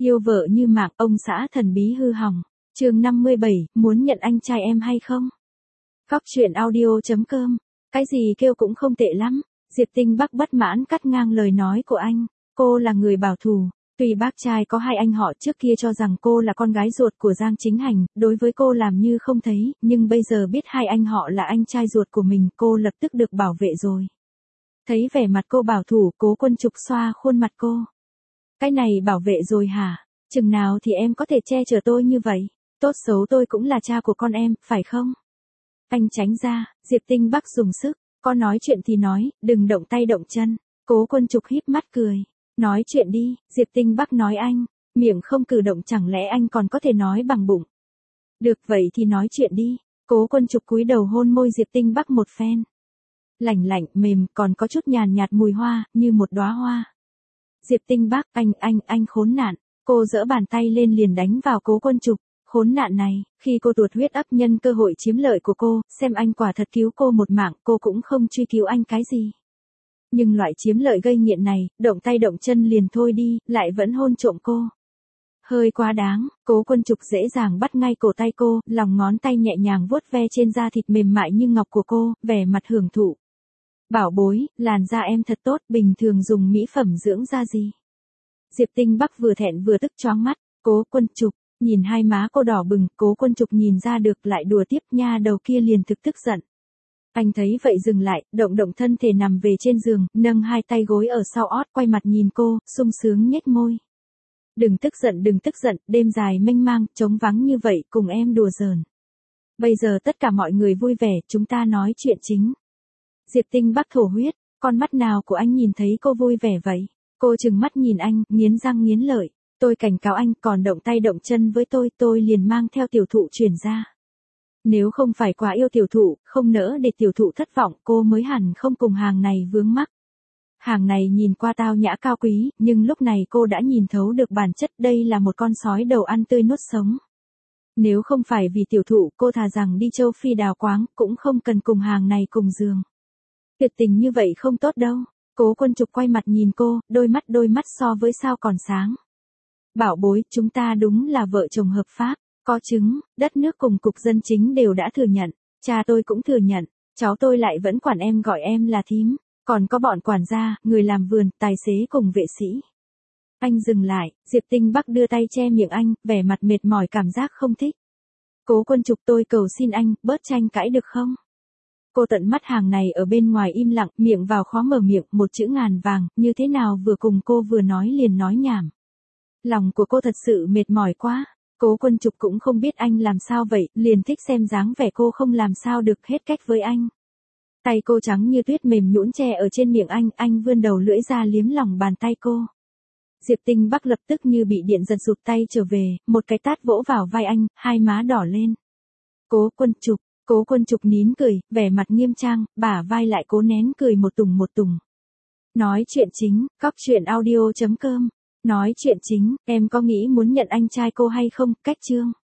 Yêu vợ như mạng, ông xã thần bí hư hỏng. Chương 57, muốn nhận anh trai em hay không? Cóc truyện audio.com. Cái gì kêu cũng không tệ lắm. Diệp Tinh Bắc bất mãn cắt ngang lời nói của anh. Cô là người bảo thủ. Tuy bác trai có hai anh họ trước kia cho rằng cô là con gái ruột của Giang Chính Hành, đối với cô làm như không thấy, nhưng bây giờ biết hai anh họ là anh trai ruột của mình, cô lập tức được bảo vệ rồi. Thấy vẻ mặt cô bảo thủ, Cố Quân Trục xoa khuôn mặt cô. Cái này bảo vệ rồi hả? Chừng nào thì em có thể che chở tôi như vậy? Tốt xấu tôi cũng là cha của con em, phải không? Anh tránh ra, Diệp Tinh Bắc dùng sức, có nói chuyện thì nói, đừng động tay động chân. Cố Quân Trục híp mắt cười. Nói chuyện đi, Diệp Tinh Bắc nói anh, miệng không cử động chẳng lẽ anh còn có thể nói bằng bụng. Được vậy thì nói chuyện đi. Cố Quân Trục cúi đầu hôn môi Diệp Tinh Bắc một phen. Lạnh lạnh, mềm, còn có chút nhàn nhạt mùi hoa, như một đóa hoa. Diệp Tinh Bắc, anh khốn nạn. Cô giở bàn tay lên liền đánh vào Cố Quân Trục. Khốn nạn này, khi cô tuột huyết ấp nhân cơ hội chiếm lợi của cô, xem anh quả thật cứu cô một mạng, cô cũng không truy cứu anh cái gì. Nhưng loại chiếm lợi gây nghiện này, động tay động chân liền thôi đi, lại vẫn hôn trộm cô. Hơi quá đáng, Cố Quân Trục dễ dàng bắt ngay cổ tay cô, lòng ngón tay nhẹ nhàng vuốt ve trên da thịt mềm mại như ngọc của cô, vẻ mặt hưởng thụ. Bảo bối, làn da em thật tốt, bình thường dùng mỹ phẩm dưỡng da gì? Diệp Tinh Bắc vừa thẹn vừa tức choáng mắt. Cố Quân Trục, nhìn hai má cô đỏ bừng, Cố Quân Trục nhìn ra được lại đùa tiếp, nha đầu kia liền thực tức giận. Anh thấy vậy dừng lại, động thân thể nằm về trên giường, nâng hai tay gối ở sau ót, quay mặt nhìn cô, sung sướng nhếch môi. Đừng tức giận, đêm dài mênh mang, trống vắng như vậy, cùng em đùa giỡn. Bây giờ tất cả mọi người vui vẻ, chúng ta nói chuyện chính. Diệp Tinh Bắc thổ huyết, con mắt nào của anh nhìn thấy cô vui vẻ vậy? Cô trừng mắt nhìn anh, nghiến răng nghiến lợi. Tôi cảnh cáo anh, còn động tay động chân với tôi liền mang theo tiểu thụ chuyển ra. Nếu không phải quá yêu tiểu thụ, không nỡ để tiểu thụ thất vọng, cô mới hẳn không cùng hàng này vướng mắc. Hàng này nhìn qua tao nhã cao quý, nhưng lúc này cô đã nhìn thấu được bản chất, đây là một con sói đầu ăn tươi nuốt sống. Nếu không phải vì tiểu thụ, cô thà rằng đi châu Phi đào quáng, cũng không cần cùng hàng này cùng giường. Tuyệt tình như vậy không tốt đâu. Cố Quân Trục quay mặt nhìn cô, đôi mắt so với sao còn sáng. Bảo bối, chúng ta đúng là vợ chồng hợp pháp. Có chứng, đất nước cùng cục dân chính đều đã thừa nhận, cha tôi cũng thừa nhận, cháu tôi lại vẫn quản em, gọi em là thím, còn có bọn quản gia, người làm vườn, tài xế cùng vệ sĩ. Anh dừng lại, Diệp Tinh Bắc đưa tay che miệng anh, vẻ mặt mệt mỏi, cảm giác không thích. Cố Quân Trục, tôi cầu xin anh, bớt tranh cãi được không? Cô tận mắt hàng này ở bên ngoài im lặng, miệng vào khó mở miệng, một chữ ngàn vàng, như thế nào vừa cùng cô vừa nói liền nói nhảm. Lòng của cô thật sự mệt mỏi quá. Cố Quân Trục cũng không biết anh làm sao vậy, liền thích xem dáng vẻ cô không làm sao được hết cách với anh. Tay cô trắng như tuyết mềm nhũn che ở trên miệng anh vươn đầu lưỡi ra liếm lòng bàn tay cô. Diệp Tinh Bắc lập tức như bị điện giật rụt tay trở về, một cái tát vỗ vào vai anh, hai má đỏ lên. Cố Quân Trục nín cười, vẻ mặt nghiêm trang, bả vai lại cố nén cười một tùng. Nói chuyện chính, cóc truyện audio.com. Nói chuyện chính, em có nghĩ muốn nhận anh trai cô hay không? Cách chương.